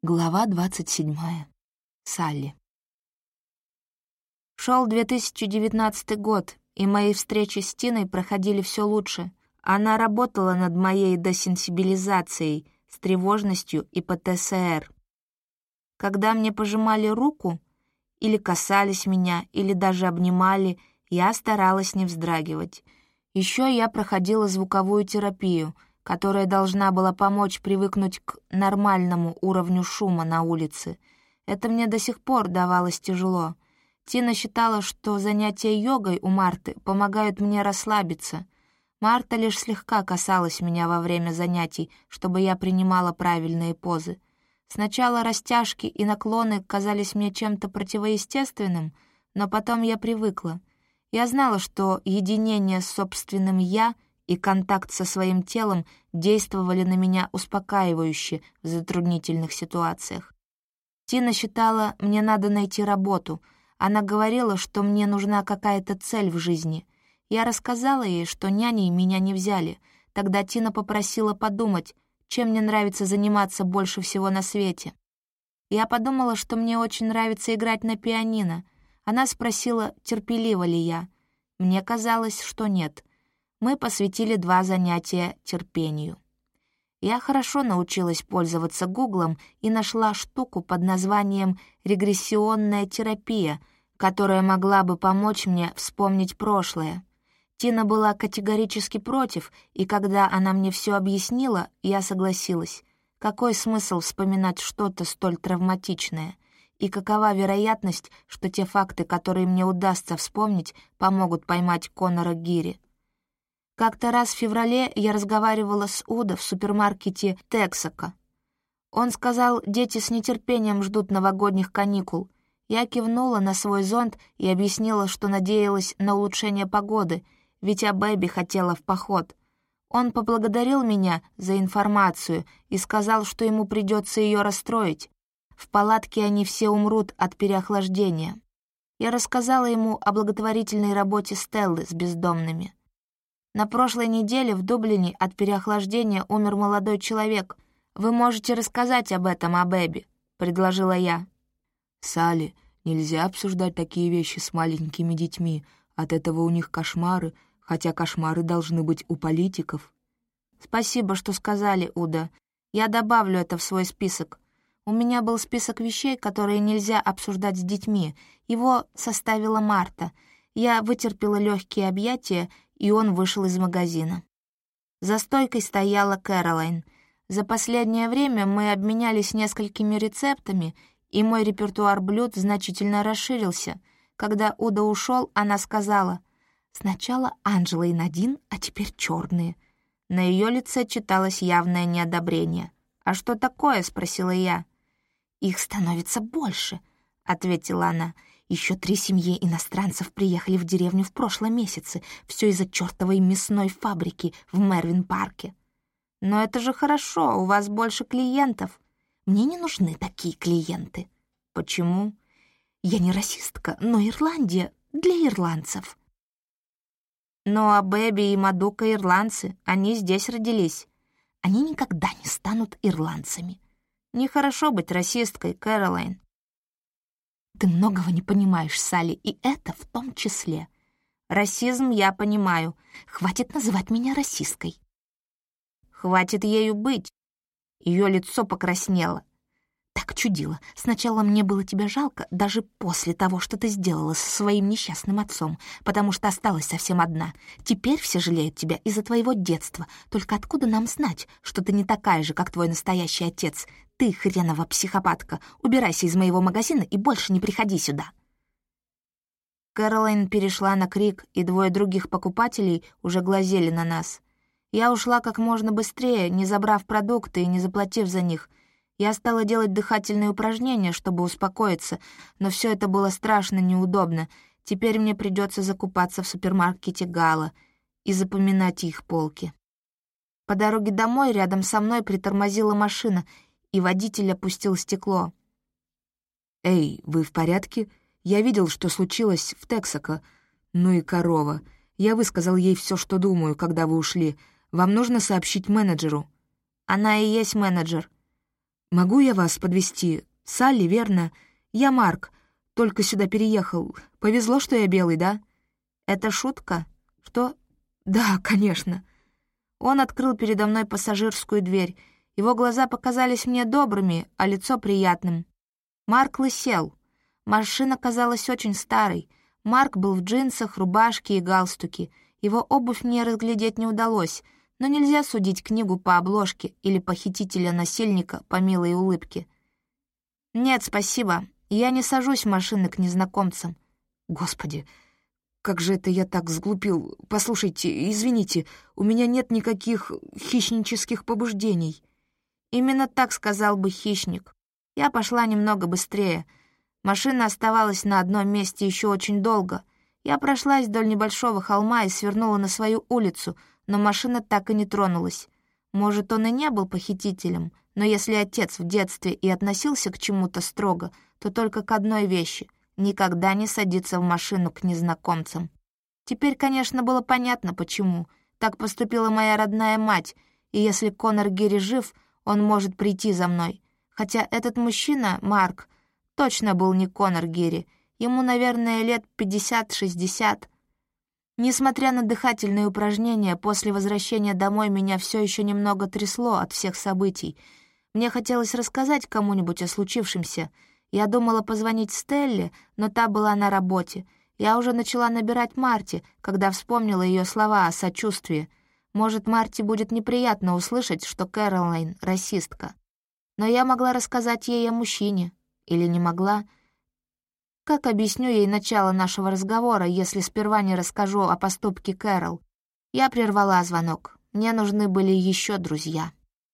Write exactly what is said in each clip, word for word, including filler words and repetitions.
Глава двадцать седьмая. Салли. Шел две тысячи девятнадцатый год, и мои встречи с Тиной проходили все лучше. Она работала над моей десенсибилизацией, с тревожностью и пэ тэ эс эр. Когда мне пожимали руку, или касались меня, или даже обнимали, я старалась не вздрагивать. Еще я проходила звуковую терапию, которая должна была помочь привыкнуть к нормальному уровню шума на улице. Это мне до сих пор давалось тяжело. Тина считала, что занятия йогой у Марты помогают мне расслабиться. Марта лишь слегка касалась меня во время занятий, чтобы я принимала правильные позы. Сначала растяжки и наклоны казались мне чем-то противоестественным, но потом я привыкла. Я знала, что единение с собственным «я» и контакт со своим телом действовали на меня успокаивающе в затруднительных ситуациях. Тина считала, мне надо найти работу. Она говорила, что мне нужна какая-то цель в жизни. Я рассказала ей, что няней меня не взяли. Тогда Тина попросила подумать, чем мне нравится заниматься больше всего на свете. Я подумала, что мне очень нравится играть на пианино. Она спросила, терпелива ли я. Мне казалось, что нет. Мы посвятили два занятия терпению. Я хорошо научилась пользоваться Гуглом и нашла штуку под названием «регрессионная терапия», которая могла бы помочь мне вспомнить прошлое. Тина была категорически против, и когда она мне все объяснила, я согласилась. Какой смысл вспоминать что-то столь травматичное? И какова вероятность, что те факты, которые мне удастся вспомнить, помогут поймать Конора Гири? Как-то раз в феврале я разговаривала с Удо в супермаркете Тексако. Он сказал, дети с нетерпением ждут новогодних каникул. Я кивнула на свой зонт и объяснила, что надеялась на улучшение погоды, ведь я Бэби хотела в поход. Он поблагодарил меня за информацию и сказал, что ему придется ее расстроить. В палатке они все умрут от переохлаждения. Я рассказала ему о благотворительной работе Стеллы с бездомными. На прошлой неделе в Дублине от переохлаждения умер молодой человек. Вы можете рассказать об этом, о Бэби», — предложила я. «Салли, нельзя обсуждать такие вещи с маленькими детьми. От этого у них кошмары, хотя кошмары должны быть у политиков». «Спасибо, что сказали, Уда. Я добавлю это в свой список. У меня был список вещей, которые нельзя обсуждать с детьми. Его составила Марта. Я вытерпела легкие объятия, и он вышел из магазина. За стойкой стояла Кэролайн. За последнее время мы обменялись несколькими рецептами, и мой репертуар блюд значительно расширился. Когда Уда ушел, она сказала: «Сначала Анджела и Надин, а теперь черные». На ее лице читалось явное неодобрение. «А что такое?» — спросила я. «Их становится больше», — ответила она. «Еще три семьи иностранцев приехали в деревню в прошлом месяце. Все из-за чертовой мясной фабрики в Мервин-парке». «Но это же хорошо, у вас больше клиентов». «Мне не нужны такие клиенты». «Почему?» «Я не расистка, но Ирландия для ирландцев». «Ну а Бэби и Мадука ирландцы, они здесь родились». «Они никогда не станут ирландцами». «Нехорошо быть расисткой, Кэролайн». «Ты многого не понимаешь, Салли, и это в том числе. Расизм я понимаю. Хватит называть меня расисткой». «Хватит ею быть». Ее лицо покраснело. «Так чудило. Сначала мне было тебя жалко, даже после того, что ты сделала со своим несчастным отцом, потому что осталась совсем одна. Теперь все жалеют тебя из-за твоего детства. Только откуда нам знать, что ты не такая же, как твой настоящий отец? Ты, хренова психопатка, убирайся из моего магазина и больше не приходи сюда». Кэролайн перешла на крик, и двое других покупателей уже глазели на нас. Я ушла как можно быстрее, не забрав продукты и не заплатив за них. Я стала делать дыхательные упражнения, чтобы успокоиться, но все это было страшно неудобно. Теперь мне придется закупаться в супермаркете Гала и запоминать их полки. По дороге домой рядом со мной притормозила машина, и водитель опустил стекло. «Эй, вы в порядке? Я видел, что случилось в Тексако. Ну и корова. Я высказал ей все, что думаю, когда вы ушли. Вам нужно сообщить менеджеру». «Она и есть менеджер». «Могу я вас подвезти? Салли, верно? Я Марк, только сюда переехал. Повезло, что я белый, да?» «Это шутка?» «Что?» «Да, конечно». Он открыл передо мной пассажирскую дверь. Его глаза показались мне добрыми, а лицо приятным. Марк лысел. Машина казалась очень старой. Марк был в джинсах, рубашке и галстуке. Его обувь мне разглядеть не удалось, но нельзя судить книгу по обложке или похитителя-насильника по милой улыбке. «Нет, спасибо. Я не сажусь в машины к незнакомцам». «Господи, как же это я так сглупил? Послушайте, извините, у меня нет никаких хищнических побуждений». Именно так сказал бы хищник. Я пошла немного быстрее. Машина оставалась на одном месте еще очень долго. Я прошлась вдоль небольшого холма и свернула на свою улицу, но машина так и не тронулась. Может, он и не был похитителем, но если отец в детстве и относился к чему-то строго, то только к одной вещи — никогда не садиться в машину к незнакомцам. Теперь, конечно, было понятно, почему. Так поступила моя родная мать, и если Конор Гири жив, он может прийти за мной. Хотя этот мужчина, Марк, точно был не Конор Гири. Ему, наверное, лет пятьдесят-шестьдесят. Несмотря на дыхательные упражнения, после возвращения домой меня все еще немного трясло от всех событий. Мне хотелось рассказать кому-нибудь о случившемся. Я думала позвонить Стелле, но та была на работе. Я уже начала набирать Марти, когда вспомнила ее слова о сочувствии. Может, Марти будет неприятно услышать, что Кэролайн — расистка. Но я могла рассказать ей о мужчине. Или не могла? Как объясню ей начало нашего разговора, если сперва не расскажу о поступке Кэрол? Я прервала звонок. Мне нужны были еще друзья.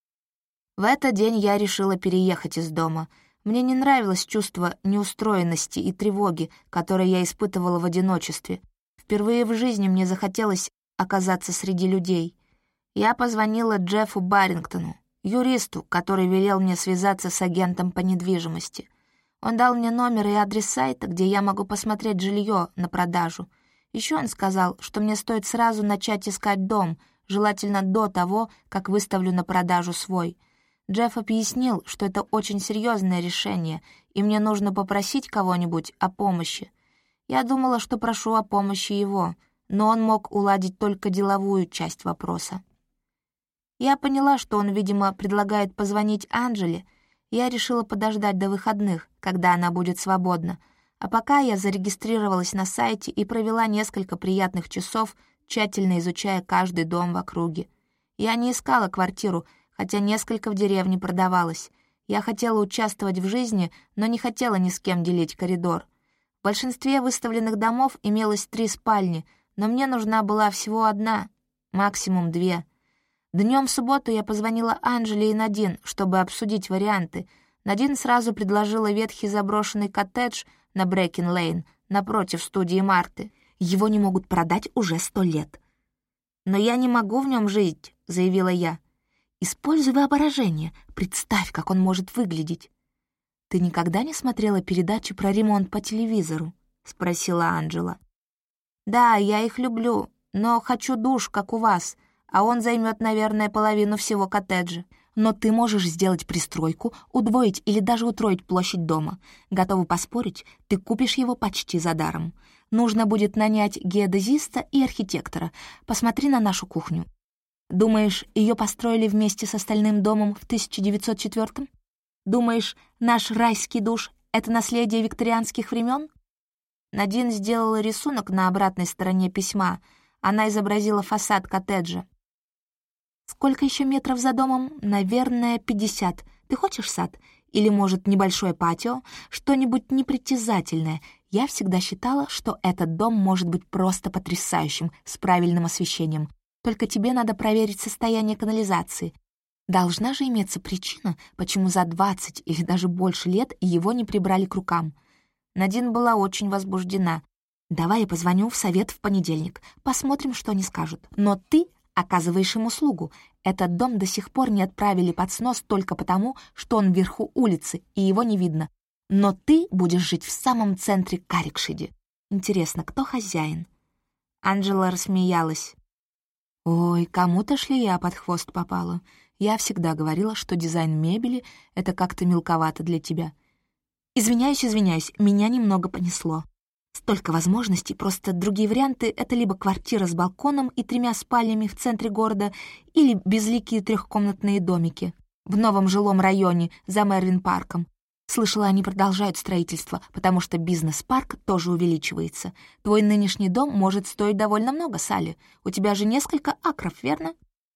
В этот день я решила переехать из дома. Мне не нравилось чувство неустроенности и тревоги, которое я испытывала в одиночестве. Впервые в жизни мне захотелось оказаться среди людей. Я позвонила Джеффу Баррингтону, юристу, который велел мне связаться с агентом по недвижимости. Он дал мне номер и адрес сайта, где я могу посмотреть жилье на продажу. Еще он сказал, что мне стоит сразу начать искать дом, желательно до того, как выставлю на продажу свой. Джефф объяснил, что это очень серьезное решение, и мне нужно попросить кого-нибудь о помощи. Я думала, что прошу о помощи его, но он мог уладить только деловую часть вопроса. Я поняла, что он, видимо, предлагает позвонить Анджеле. Я решила подождать до выходных, когда она будет свободна, а пока я зарегистрировалась на сайте и провела несколько приятных часов, тщательно изучая каждый дом в округе. Я не искала квартиру, хотя несколько в деревне продавалось. Я хотела участвовать в жизни, но не хотела ни с кем делить коридор. В большинстве выставленных домов имелось три спальни, но мне нужна была всего одна, максимум две. Днем в субботу я позвонила Анджеле и Надин, чтобы обсудить варианты. Надин сразу предложила ветхий заброшенный коттедж на Брэкин-Лейн, напротив студии Марты. Его не могут продать уже сто лет. «Но я не могу в нем жить», — заявила я. «Используй воображение, представь, как он может выглядеть». «Ты никогда не смотрела передачи про ремонт по телевизору?» — спросила Анджела. «Да, я их люблю, но хочу душ, как у вас, а он займет, наверное, половину всего коттеджа. Но ты можешь сделать пристройку, удвоить или даже утроить площадь дома. Готова поспорить, ты купишь его почти за даром. Нужно будет нанять геодезиста и архитектора. Посмотри на нашу кухню. Думаешь, ее построили вместе с остальным домом в тысяча девятьсот четвёртом? Думаешь, наш райский душ — это наследие викторианских времен?» Надин сделала рисунок на обратной стороне письма. Она изобразила фасад коттеджа. «Сколько еще метров за домом? Наверное, пятьдесят. Ты хочешь сад? Или, может, небольшое патио? Что-нибудь непритязательное. Я всегда считала, что этот дом может быть просто потрясающим, с правильным освещением. Только тебе надо проверить состояние канализации. Должна же иметься причина, почему за двадцать или даже больше лет его не прибрали к рукам». Надин была очень возбуждена. «Давай я позвоню в совет в понедельник. Посмотрим, что они скажут. Но ты оказываешь им услугу. Этот дом до сих пор не отправили под снос только потому, что он вверху улицы, и его не видно. Но ты будешь жить в самом центре Каррикшиде. Интересно, кто хозяин?» Анджела рассмеялась. «Ой, кому-то шли я под хвост попала. Я всегда говорила, что дизайн мебели — это как-то мелковато для тебя. Извиняюсь, извиняюсь, меня немного понесло. Столько возможностей, просто другие варианты — это либо квартира с балконом и тремя спальнями в центре города, или безликие трехкомнатные домики в новом жилом районе за Мервин-парком. Слышала, они продолжают строительство, потому что бизнес-парк тоже увеличивается. Твой нынешний дом может стоить довольно много, Салли. У тебя же несколько акров, верно?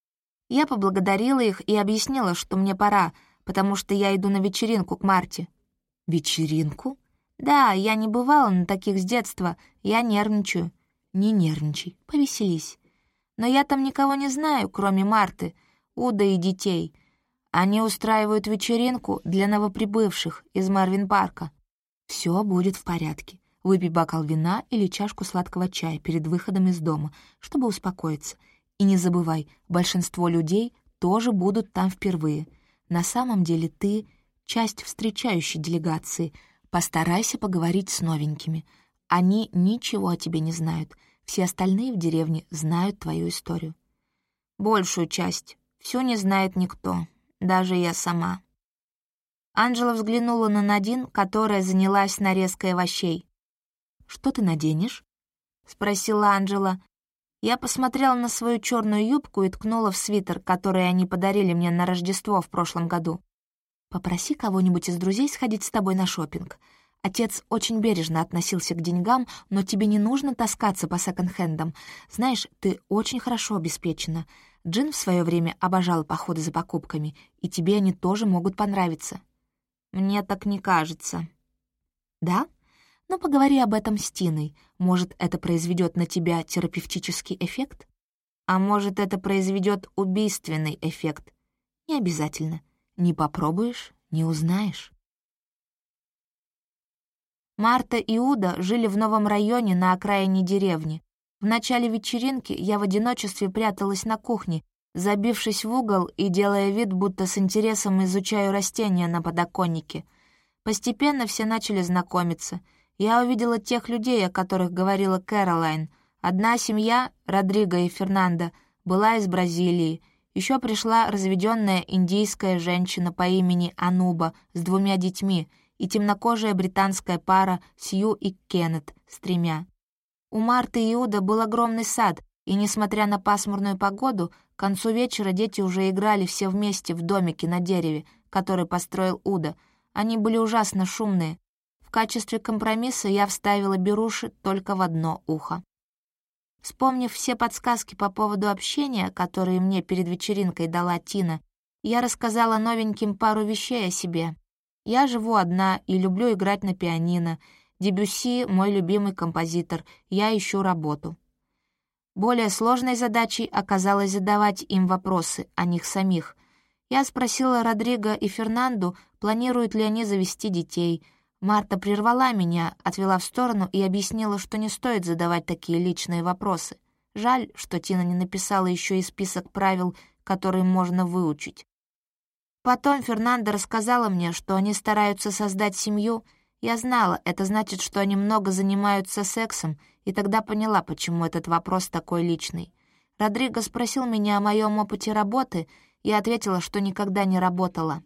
Я поблагодарила их и объяснила, что мне пора, потому что я иду на вечеринку к Марте. Вечеринку? Да, я не бывала на таких с детства, я нервничаю. Не нервничай, повеселись. Но я там никого не знаю, кроме Марты, Уда и детей. Они устраивают вечеринку для новоприбывших из Мервин-парка. Все будет в порядке. Выпей бокал вина или чашку сладкого чая перед выходом из дома, чтобы успокоиться. И не забывай, большинство людей тоже будут там впервые. На самом деле ты — часть встречающей делегации. Постарайся поговорить с новенькими. Они ничего о тебе не знают. Все остальные в деревне знают твою историю. Большую часть. Всю не знает никто. Даже я сама. Анжела взглянула на Надин, которая занялась нарезкой овощей. «Что ты наденешь?» — спросила Анжела. Я посмотрела на свою черную юбку и ткнула в свитер, который они подарили мне на Рождество в прошлом году. «Попроси кого-нибудь из друзей сходить с тобой на шопинг. Отец очень бережно относился к деньгам, но тебе не нужно таскаться по секонд-хендам. Знаешь, ты очень хорошо обеспечена. Джин в свое время обожала походы за покупками, и тебе они тоже могут понравиться». «Мне так не кажется». «Да? Ну, поговори об этом с Тиной. Может, это произведет на тебя терапевтический эффект? А может, это произведет убийственный эффект? Не обязательно. Не попробуешь — не узнаешь». Марта и Уда жили в новом районе на окраине деревни. В начале вечеринки я в одиночестве пряталась на кухне, забившись в угол и делая вид, будто с интересом изучаю растения на подоконнике. Постепенно все начали знакомиться. Я увидела тех людей, о которых говорила Кэролайн. Одна семья, Родриго и Фернандо, была из Бразилии. Еще пришла разведенная индийская женщина по имени Ануба с двумя детьми и темнокожая британская пара Сью и Кеннет с тремя. У Марты и Уда был огромный сад, и, несмотря на пасмурную погоду, к концу вечера дети уже играли все вместе в домике на дереве, который построил Уда. Они были ужасно шумные. В качестве компромисса я вставила беруши только в одно ухо. Вспомнив все подсказки по поводу общения, которые мне перед вечеринкой дала Тина, я рассказала новеньким пару вещей о себе. Я живу одна и люблю играть на пианино. Дебюсси — мой любимый композитор. Я ищу работу. Более сложной задачей оказалось задавать им вопросы о них самих. Я спросила Родриго и Фернанду, планируют ли они завести детей. Марта прервала меня, отвела в сторону и объяснила, что не стоит задавать такие личные вопросы. Жаль, что Тина не написала еще и список правил, которые можно выучить. Потом Фернанда рассказала мне, что они стараются создать семью. Я знала, это значит, что они много занимаются сексом, и тогда поняла, почему этот вопрос такой личный. Родриго спросил меня о моем опыте работы, и я ответила, что никогда не работала.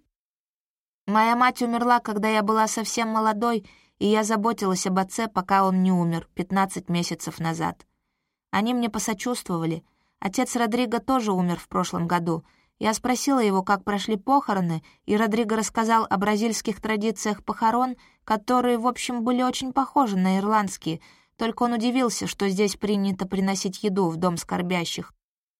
Моя мать умерла, когда я была совсем молодой, и я заботилась об отце, пока он не умер, пятнадцать месяцев назад. Они мне посочувствовали. Отец Родриго тоже умер в прошлом году. Я спросила его, как прошли похороны, и Родриго рассказал о бразильских традициях похорон, которые, в общем, были очень похожи на ирландские, только он удивился, что здесь принято приносить еду в дом скорбящих.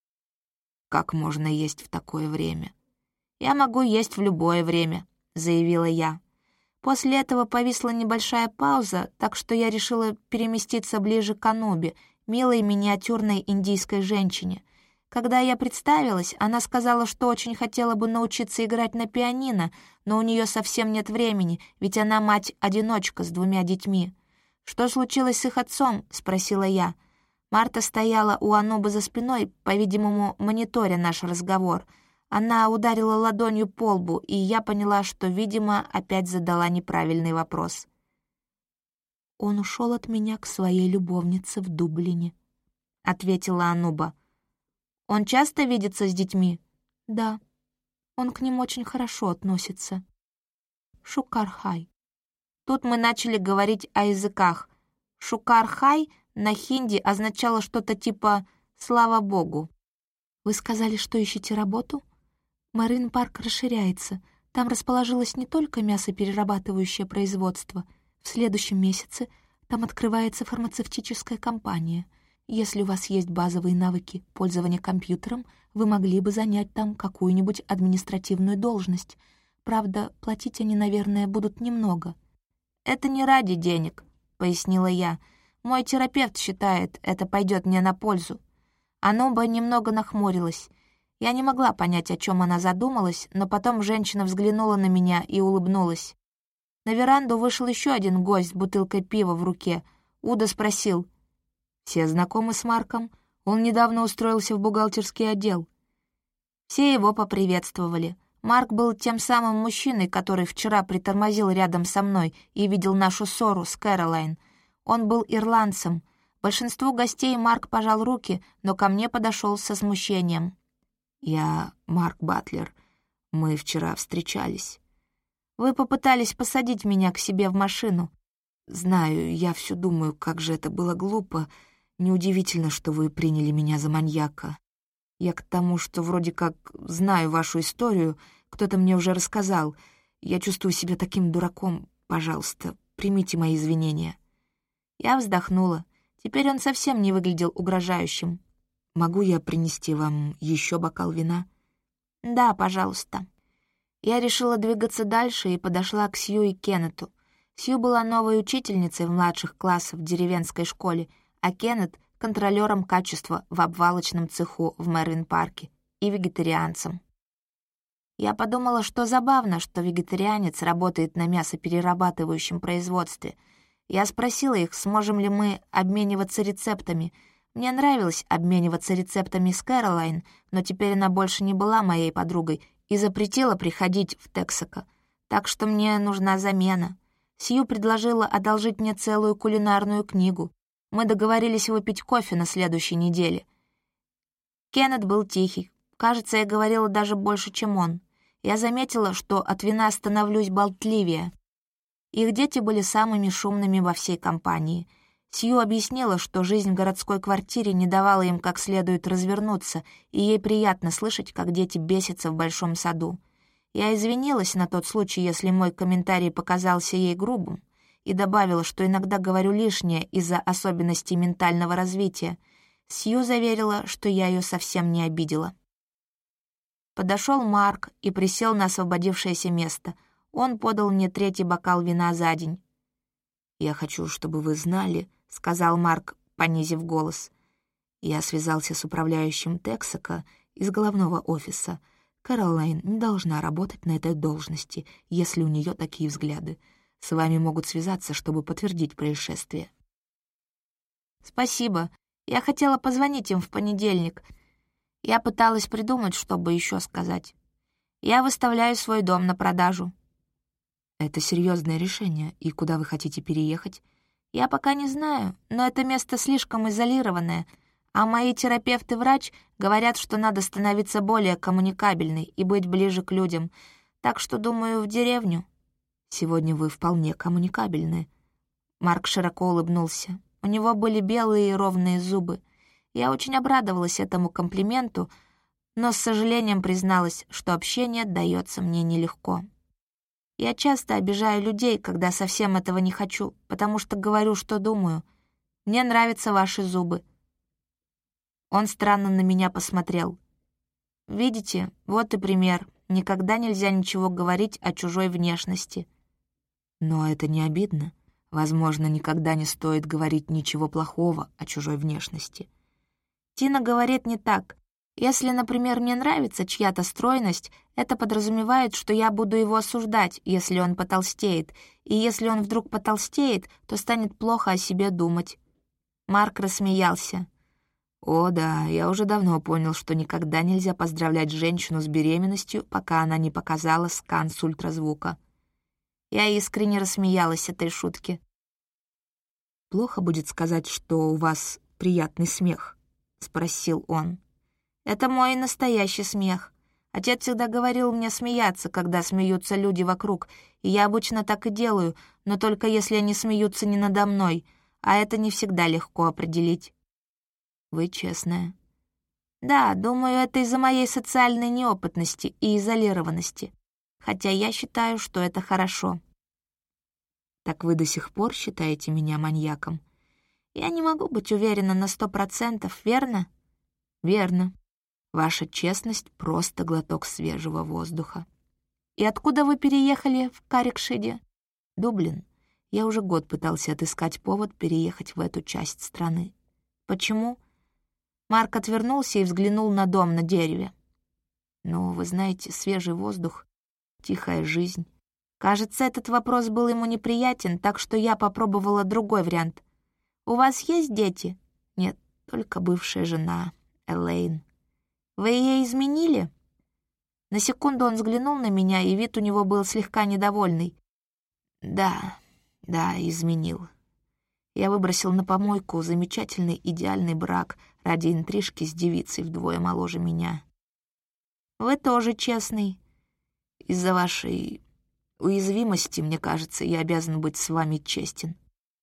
«Как можно есть в такое время?» «Я могу есть в любое время», — заявила я. После этого повисла небольшая пауза, так что я решила переместиться ближе к Анубе, милой миниатюрной индийской женщине. Когда я представилась, она сказала, что очень хотела бы научиться играть на пианино, но у нее совсем нет времени, ведь она мать-одиночка с двумя детьми. «Что случилось с их отцом?» — спросила я. Марта стояла у Анубы за спиной, по-видимому, мониторя наш разговор. Она ударила ладонью по лбу, и я поняла, что, видимо, опять задала неправильный вопрос. «Он ушел от меня к своей любовнице в Дублине», — ответила Ануба. «Он часто видится с детьми?» «Да». Он к ним очень хорошо относится. Шукар-хай. Тут мы начали говорить о языках. Шукар-хай на хинди означало что-то типа «слава богу». Вы сказали, что ищете работу? Марин-парк расширяется. Там расположилось не только мясоперерабатывающее производство. В следующем месяце там открывается фармацевтическая компания. Если у вас есть базовые навыки пользования компьютером, вы могли бы занять там какую-нибудь административную должность. Правда, платить они, наверное, будут немного. «Это не ради денег», — пояснила я. «Мой терапевт считает, это пойдет мне на пользу». Ануба немного нахмурилась. Я не могла понять, о чем она задумалась, но потом женщина взглянула на меня и улыбнулась. На веранду вышел еще один гость с бутылкой пива в руке. Уда спросил: «Все знакомы с Марком? Он недавно устроился в бухгалтерский отдел». Все его поприветствовали. Марк был тем самым мужчиной, который вчера притормозил рядом со мной и видел нашу ссору с Кэролайн. Он был ирландцем. Большинству гостей Марк пожал руки, но ко мне подошел со смущением. «Я Марк Батлер. Мы вчера встречались. Вы попытались посадить меня к себе в машину. Знаю, я все думаю, как же это было глупо. Неудивительно, что вы приняли меня за маньяка. Я к тому, что вроде как знаю вашу историю, кто-то мне уже рассказал. Я чувствую себя таким дураком. Пожалуйста, примите мои извинения». Я вздохнула. Теперь он совсем не выглядел угрожающим. «Могу я принести вам еще бокал вина?» «Да, пожалуйста». Я решила двигаться дальше и подошла к Сью и Кеннету. Сью была новой учительницей в младших классах в деревенской школе, а Кеннет — контролёром качества в обвалочном цеху в Мервин-парке и вегетарианцем. Я подумала, что забавно, что вегетарианец работает на мясоперерабатывающем производстве. Я спросила их, сможем ли мы обмениваться рецептами. Мне нравилось обмениваться рецептами с Кэролайн, но теперь она больше не была моей подругой и запретила приходить в Тексако, так что мне нужна замена. Сью предложила одолжить мне целую кулинарную книгу. Мы договорились выпить кофе на следующей неделе. Кеннет был тихий. Кажется, я говорила даже больше, чем он. Я заметила, что от вина становлюсь болтливее. Их дети были самыми шумными во всей компании. Сью объяснила, что жизнь в городской квартире не давала им как следует развернуться, и ей приятно слышать, как дети бесятся в большом саду. Я извинилась на тот случай, если мой комментарий показался ей грубым, и добавила, что иногда говорю лишнее из-за особенностей ментального развития. Сью заверила, что я ее совсем не обидела. Подошел Марк и присел на освободившееся место. Он подал мне третий бокал вина за день. «Я хочу, чтобы вы знали», — сказал Марк, понизив голос. «Я связался с управляющим Тексако из головного офиса. Кэролайн не должна работать на этой должности, если у нее такие взгляды. С вами могут связаться, чтобы подтвердить происшествие». «Спасибо. Я хотела позвонить им в понедельник. Я пыталась придумать, чтобы еще сказать. Я выставляю свой дом на продажу». «Это серьезное решение. И куда вы хотите переехать?» «Я пока не знаю, но это место слишком изолированное, а мои терапевт и врач говорят, что надо становиться более коммуникабельной и быть ближе к людям, так что, думаю, в деревню». «Сегодня вы вполне коммуникабельны». Марк широко улыбнулся. У него были белые и ровные зубы. Я очень обрадовалась этому комплименту, но с сожалением призналась, что общение дается мне нелегко. Я часто обижаю людей, когда совсем этого не хочу, потому что говорю, что думаю. Мне нравятся ваши зубы. Он странно на меня посмотрел. Видите, вот и пример. Никогда нельзя ничего говорить о чужой внешности. Но это не обидно. Возможно, никогда не стоит говорить ничего плохого о чужой внешности. Тина говорит не так. Если, например, мне нравится чья-то стройность, это подразумевает, что я буду его осуждать, если он потолстеет, и если он вдруг потолстеет, то станет плохо о себе думать. Марк рассмеялся. «О, да, я уже давно понял, что никогда нельзя поздравлять женщину с беременностью, пока она не показала скан с ультразвука». Я искренне рассмеялась этой шутке. «Плохо будет сказать, что у вас приятный смех?» — спросил он. «Это мой настоящий смех. Отец всегда говорил мне смеяться, когда смеются люди вокруг, и я обычно так и делаю, но только если они смеются не надо мной, а это не всегда легко определить. Вы честная. Да, думаю, это из-за моей социальной неопытности и изолированности, хотя я считаю, что это хорошо. Так вы до сих пор считаете меня маньяком? Я не могу быть уверена на сто процентов, верно? Верно. Ваша честность — просто глоток свежего воздуха. И откуда вы переехали в Карикшиде? Дублин. Я уже год пытался отыскать повод переехать в эту часть страны. Почему? Марк отвернулся и взглянул на дом на дереве. Ну, вы знаете, свежий воздух, тихая жизнь. Кажется, этот вопрос был ему неприятен, так что я попробовала другой вариант. «У вас есть дети?» «Нет, только бывшая жена, Элейн». «Вы ей изменили?» На секунду он взглянул на меня, и вид у него был слегка недовольный. «Да, да, изменил. Я выбросил на помойку замечательный идеальный брак ради интрижки с девицей вдвое моложе меня». «Вы тоже честный». «Из-за вашей уязвимости, мне кажется, я обязан быть с вами честен».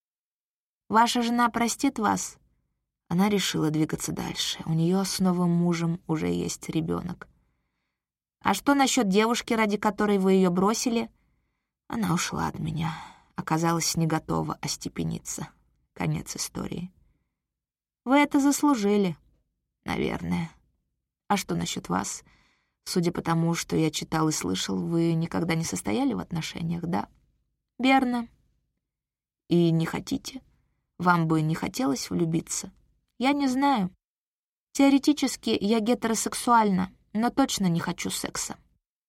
«Ваша жена простит вас?» Она решила двигаться дальше. У нее с новым мужем уже есть ребенок. «А что насчет девушки, ради которой вы ее бросили?» Она ушла от меня. Оказалась не готова остепениться. Конец истории. «Вы это заслужили». «Наверное. А что насчет вас? Судя по тому, что я читал и слышал, вы никогда не состояли в отношениях, да?» «Верно». «И не хотите? Вам бы не хотелось влюбиться?» «Я не знаю. Теоретически я гетеросексуальна, но точно не хочу секса».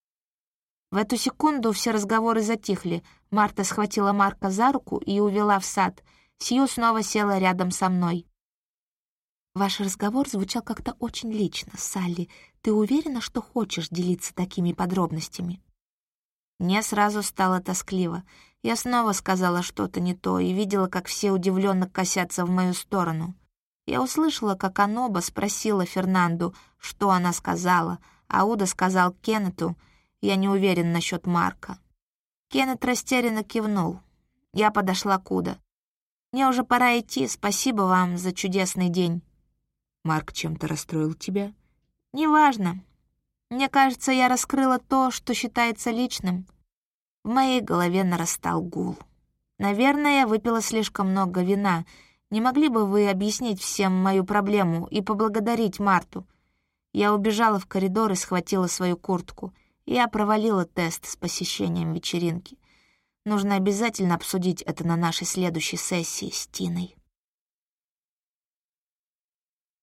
В эту секунду все разговоры затихли. Марта схватила Марка за руку и увела в сад. Сью снова села рядом со мной. «Ваш разговор звучал как-то очень лично, Салли. Ты уверена, что хочешь делиться такими подробностями?» Мне сразу стало тоскливо. Я снова сказала что-то не то и видела, как все удивленно косятся в мою сторону. Я услышала, как Аноба спросила Фернанду, что она сказала, а Уда сказал Кеннету: «Я не уверен насчет Марка». Кеннет растерянно кивнул. Я подошла к Уда. «Мне уже пора идти, спасибо вам за чудесный день». «Марк чем-то расстроил тебя?» «Неважно. Мне кажется, я раскрыла то, что считается личным». В моей голове нарастал гул. Наверное, я выпила слишком много вина. Не могли бы вы объяснить всем мою проблему и поблагодарить Марту? Я убежала в коридор и схватила свою куртку. Я провалила тест с посещением вечеринки. Нужно обязательно обсудить это на нашей следующей сессии с Тиной.